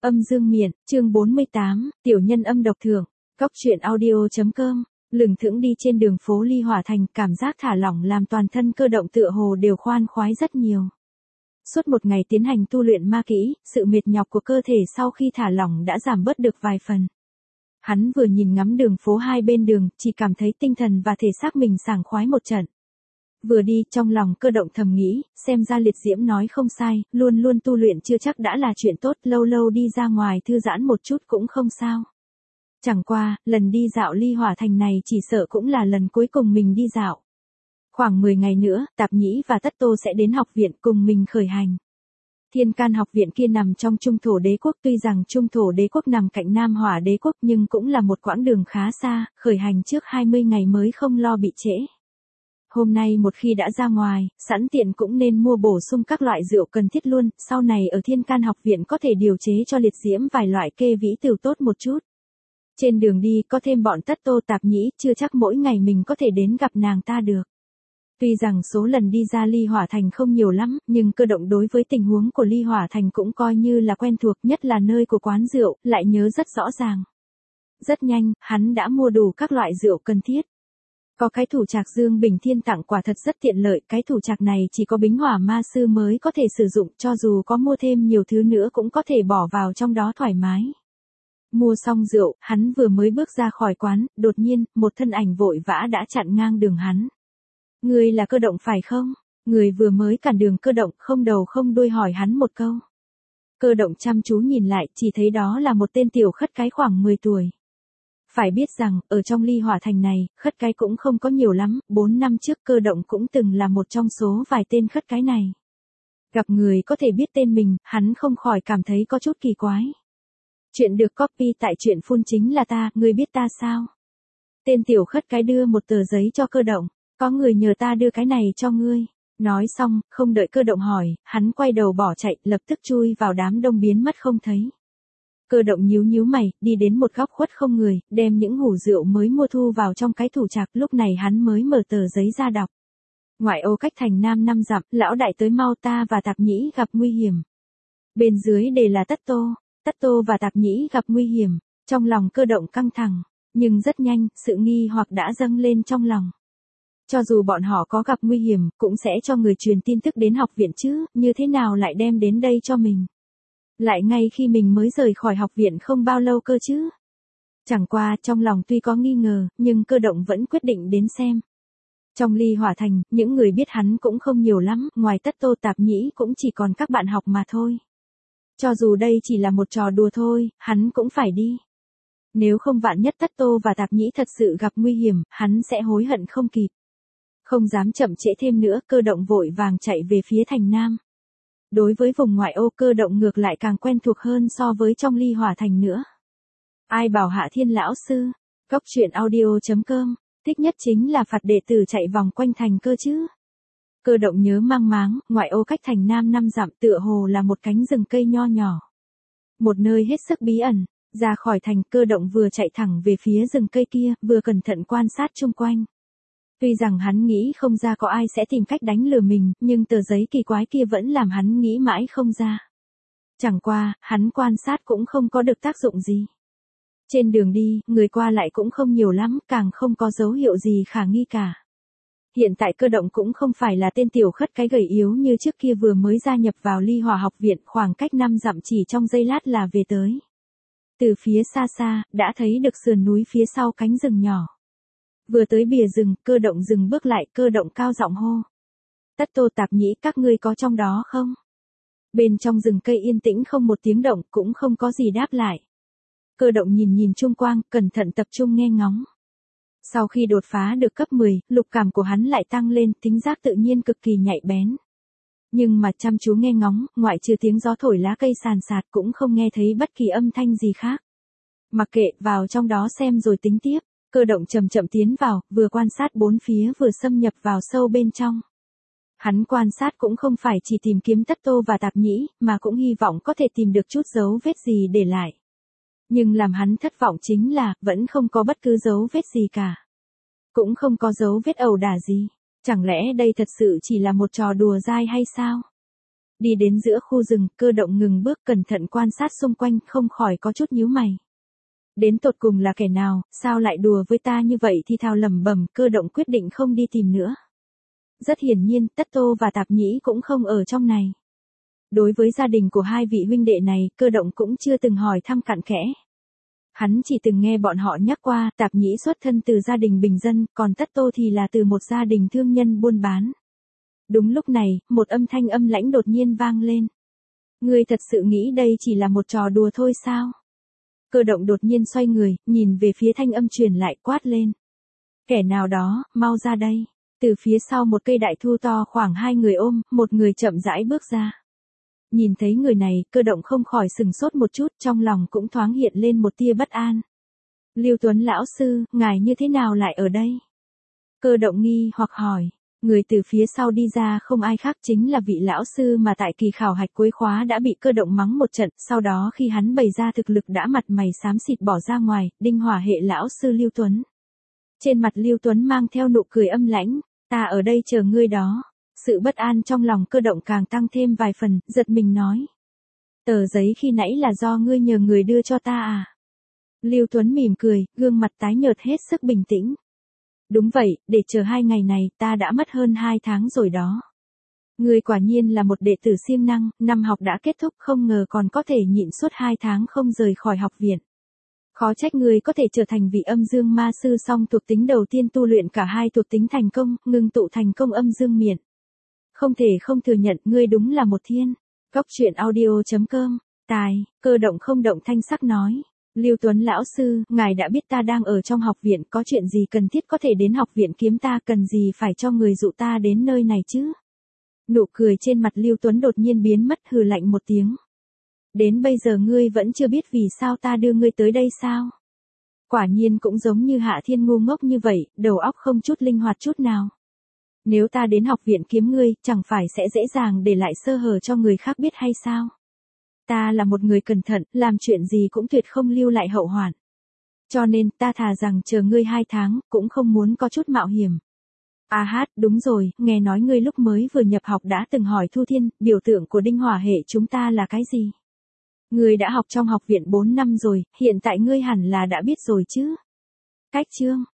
Âm dương miện, chương 48, tiểu nhân âm độc thưởng. Góc truyện audio.com. Lừng thững đi trên đường phố Ly Hỏa Thành, cảm giác thả lỏng làm toàn thân Cơ Động tựa hồ đều khoan khoái rất nhiều. Suốt một ngày tiến hành tu luyện ma kỹ, sự mệt nhọc của cơ thể sau khi thả lỏng đã giảm bớt được vài phần. Hắn vừa nhìn ngắm đường phố hai bên đường, chỉ cảm thấy tinh thần và thể xác mình sảng khoái một trận. Vừa đi, trong lòng Cơ Động thầm nghĩ, xem ra Liệt Diễm nói không sai, luôn luôn tu luyện chưa chắc đã là chuyện tốt, lâu lâu đi ra ngoài thư giãn một chút cũng không sao. Chẳng qua, lần đi dạo Ly Hỏa Thành này chỉ sợ cũng là lần cuối cùng mình đi dạo. Khoảng 10 ngày nữa, Tạp Nhĩ và Tất Tô sẽ đến học viện cùng mình khởi hành. Thiên Can học viện kia nằm trong Trung Thổ Đế quốc, tuy rằng Trung Thổ Đế quốc nằm cạnh Nam Hỏa Đế quốc nhưng cũng là một quãng đường khá xa, khởi hành trước 20 ngày mới không lo bị trễ. Hôm nay một khi đã ra ngoài, sẵn tiện cũng nên mua bổ sung các loại rượu cần thiết luôn, sau này ở Thiên Can học viện có thể điều chế cho Liệt Diễm vài loại kê vĩ tửu tốt một chút. Trên đường đi có thêm bọn Tất Tô Tạp Nhĩ, chưa chắc mỗi ngày mình có thể đến gặp nàng ta được. Tuy rằng số lần đi ra Ly Hỏa Thành không nhiều lắm, nhưng Cơ Động đối với tình huống của Ly Hỏa Thành cũng coi như là quen thuộc, nhất là nơi của quán rượu, lại nhớ rất rõ ràng. Rất nhanh, hắn đã mua đủ các loại rượu cần thiết. Có cái thủ trạc Dương Bình Thiên tặng quả thật rất tiện lợi, cái thủ trạc này chỉ có Bính Hỏa Ma Sư mới có thể sử dụng, cho dù có mua thêm nhiều thứ nữa cũng có thể bỏ vào trong đó thoải mái. Mua xong rượu, hắn vừa mới bước ra khỏi quán, đột nhiên, một thân ảnh vội vã đã chặn ngang đường hắn. Người là Cơ Động phải không? Người vừa mới cản đường Cơ Động, không đầu không đuôi hỏi hắn một câu. Cơ Động chăm chú nhìn lại, chỉ thấy đó là một tên tiểu khất cái khoảng 10 tuổi. Phải biết rằng, ở trong Ly Hỏa Thành này, khất cái cũng không có nhiều lắm, 4 năm trước Cơ Động cũng từng là một trong số vài tên khất cái này. Gặp người có thể biết tên mình, hắn không khỏi cảm thấy có chút kỳ quái. Chuyện được copy tại truyện phun chính là ta, ngươi biết ta sao? Tên tiểu khất cái đưa một tờ giấy cho Cơ Động, có người nhờ ta đưa cái này cho ngươi. Nói xong, không đợi Cơ Động hỏi, hắn quay đầu bỏ chạy, lập tức chui vào đám đông biến mất không thấy. Cơ Động nhíu nhíu mày, đi đến một góc khuất không người, đem những hũ rượu mới mua thu vào trong cái thủ trạc, lúc này hắn mới mở tờ giấy ra đọc. Ngoại ô cách thành Nam 5 dặm, lão đại tới mau, ta và Tạp Nhĩ gặp nguy hiểm. Bên dưới đề là Tất Tô và Tạp Nhĩ gặp nguy hiểm. Trong lòng Cơ Động căng thẳng, nhưng rất nhanh, sự nghi hoặc đã dâng lên trong lòng. Cho dù bọn họ có gặp nguy hiểm, cũng sẽ cho người truyền tin tức đến học viện chứ, như thế nào lại đem đến đây cho mình. Lại ngay khi mình mới rời khỏi học viện không bao lâu cơ chứ. Chẳng qua, trong lòng tuy có nghi ngờ, nhưng Cơ Động vẫn quyết định đến xem. Trong Ly Hỏa Thành, những người biết hắn cũng không nhiều lắm, ngoài Tất Tô Tạp Nhĩ cũng chỉ còn các bạn học mà thôi. Cho dù đây chỉ là một trò đùa thôi, hắn cũng phải đi. Nếu không vạn nhất Tất Tô và Tạp Nhĩ thật sự gặp nguy hiểm, hắn sẽ hối hận không kịp. Không dám chậm trễ thêm nữa, Cơ Động vội vàng chạy về phía thành Nam. Đối với vùng ngoại ô, Cơ Động ngược lại càng quen thuộc hơn so với trong Ly Hỏa Thành nữa. Ai bảo Hạ Thiên lão sư, góc truyện audio.com, thích nhất chính là phạt đệ tử chạy vòng quanh thành cơ chứ. Cơ Động nhớ mang máng, ngoại ô cách thành Nam 5 dặm tựa hồ là một cánh rừng cây nho nhỏ. Một nơi hết sức bí ẩn, ra khỏi thành Cơ Động vừa chạy thẳng về phía rừng cây kia, vừa cẩn thận quan sát chung quanh. Tuy rằng hắn nghĩ không ra có ai sẽ tìm cách đánh lừa mình, nhưng tờ giấy kỳ quái kia vẫn làm hắn nghĩ mãi không ra. Chẳng qua, hắn quan sát cũng không có được tác dụng gì. Trên đường đi, người qua lại cũng không nhiều lắm, càng không có dấu hiệu gì khả nghi cả. Hiện tại Cơ Động cũng không phải là tên tiểu khất cái gầy yếu như trước kia vừa mới gia nhập vào Ly Hỏa học viện, khoảng cách 5 dặm chỉ trong giây lát là về tới. Từ phía xa xa, đã thấy được sườn núi phía sau cánh rừng nhỏ. Vừa tới bìa rừng, Cơ Động dừng bước lại, Cơ Động cao giọng hô. Tất Tô Tạp Nhĩ, các ngươi có trong đó không? Bên trong rừng cây yên tĩnh không một tiếng động, cũng không có gì đáp lại. Cơ Động nhìn chung quanh, cẩn thận tập trung nghe ngóng. Sau khi đột phá được cấp 10, lục cảm của hắn lại tăng lên, tính giác tự nhiên cực kỳ nhạy bén. Nhưng mà chăm chú nghe ngóng, ngoại trừ tiếng gió thổi lá cây sàn sạt cũng không nghe thấy bất kỳ âm thanh gì khác. Mặc kệ, vào trong đó xem rồi tính tiếp. Cơ Động chậm chậm tiến vào, vừa quan sát bốn phía vừa xâm nhập vào sâu bên trong. Hắn quan sát cũng không phải chỉ tìm kiếm Tất Tô và Tạp Nhĩ, mà cũng hy vọng có thể tìm được chút dấu vết gì để lại. Nhưng làm hắn thất vọng chính là, vẫn không có bất cứ dấu vết gì cả. Cũng không có dấu vết ẩu đả gì. Chẳng lẽ đây thật sự chỉ là một trò đùa dai hay sao? Đi đến giữa khu rừng, Cơ Động ngừng bước cẩn thận quan sát xung quanh, không khỏi có chút nhíu mày. Đến tột cùng là kẻ nào, sao lại đùa với ta như vậy thì thào lẩm bẩm, Cơ Động quyết định không đi tìm nữa. Rất hiển nhiên, Tất Tô và Tạp Nhĩ cũng không ở trong này. Đối với gia đình của hai vị huynh đệ này, Cơ Động cũng chưa từng hỏi thăm cặn kẽ. Hắn chỉ từng nghe bọn họ nhắc qua, Tạp Nhĩ xuất thân từ gia đình bình dân, còn Tất Tô thì là từ một gia đình thương nhân buôn bán. Đúng lúc này, một âm thanh âm lãnh đột nhiên vang lên. Ngươi thật sự nghĩ đây chỉ là một trò đùa thôi sao? Cơ Động đột nhiên xoay người, nhìn về phía thanh âm truyền lại, quát lên. Kẻ nào đó, mau ra đây. Từ phía sau một cây đại thụ to khoảng 2 người ôm, một người chậm rãi bước ra. Nhìn thấy người này, Cơ Động không khỏi sừng sốt một chút, trong lòng cũng thoáng hiện lên một tia bất an. Lưu Tuấn lão sư, ngài như thế nào lại ở đây? Cơ Động nghi hoặc hỏi. Người từ phía sau đi ra không ai khác chính là vị lão sư mà tại kỳ khảo hạch cuối khóa đã bị Cơ Động mắng một trận, sau đó khi hắn bày ra thực lực đã mặt mày xám xịt bỏ ra ngoài, Đinh Hỏa hệ lão sư Lưu Tuấn. Trên mặt Lưu Tuấn mang theo nụ cười âm lãnh, ta ở đây chờ ngươi đó. Sự bất an trong lòng Cơ Động càng tăng thêm vài phần, giật mình nói. Tờ giấy khi nãy là do ngươi nhờ người đưa cho ta à? Lưu Tuấn mỉm cười, gương mặt tái nhợt hết sức bình tĩnh. Đúng vậy, để chờ 2 ngày này ta đã mất hơn 2 tháng rồi đó. Ngươi quả nhiên là một đệ tử siêng năng, năm học đã kết thúc không ngờ còn có thể nhịn suốt 2 tháng không rời khỏi học viện. Khó trách ngươi có thể trở thành vị âm dương ma sư song thuộc tính đầu tiên tu luyện cả hai thuộc tính thành công, ngưng tụ thành công âm dương miện. Không thể không thừa nhận ngươi đúng là một thiên. Góc truyện audio.com, tài, Cơ Động không động thanh sắc nói. Lưu Tuấn lão sư, ngài đã biết ta đang ở trong học viện, có chuyện gì cần thiết có thể đến học viện kiếm ta, cần gì phải cho người dụ ta đến nơi này chứ? Nụ cười trên mặt Lưu Tuấn đột nhiên biến mất, hừ lạnh một tiếng. Đến bây giờ ngươi vẫn chưa biết vì sao ta đưa ngươi tới đây sao? Quả nhiên cũng giống như Hạ Thiên ngu ngốc như vậy, đầu óc không chút linh hoạt chút nào. Nếu ta đến học viện kiếm ngươi, chẳng phải sẽ dễ dàng để lại sơ hở cho người khác biết hay sao? Ta là một người cẩn thận, làm chuyện gì cũng tuyệt không lưu lại hậu hoạn. Cho nên ta thà rằng chờ ngươi 2 tháng, cũng không muốn có chút mạo hiểm. À hát, đúng rồi, nghe nói ngươi lúc mới vừa nhập học đã từng hỏi Thu Thiên, biểu tượng của Đinh Hỏa hệ chúng ta là cái gì? Ngươi đã học trong học viện 4 năm rồi, hiện tại ngươi hẳn là đã biết rồi chứ? Cách chương